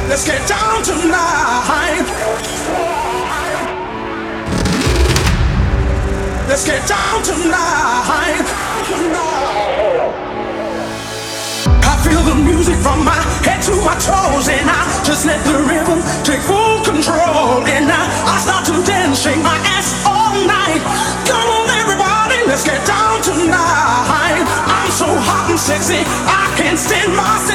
Let's get down tonight. Let's get down tonight. I feel the music from my head to my toes, and I just let the rhythm take full control. And now I start to dance, shake my ass all night. Come on, everybody, let's get down tonight. I'm so hot and sexy, I can't stand myself.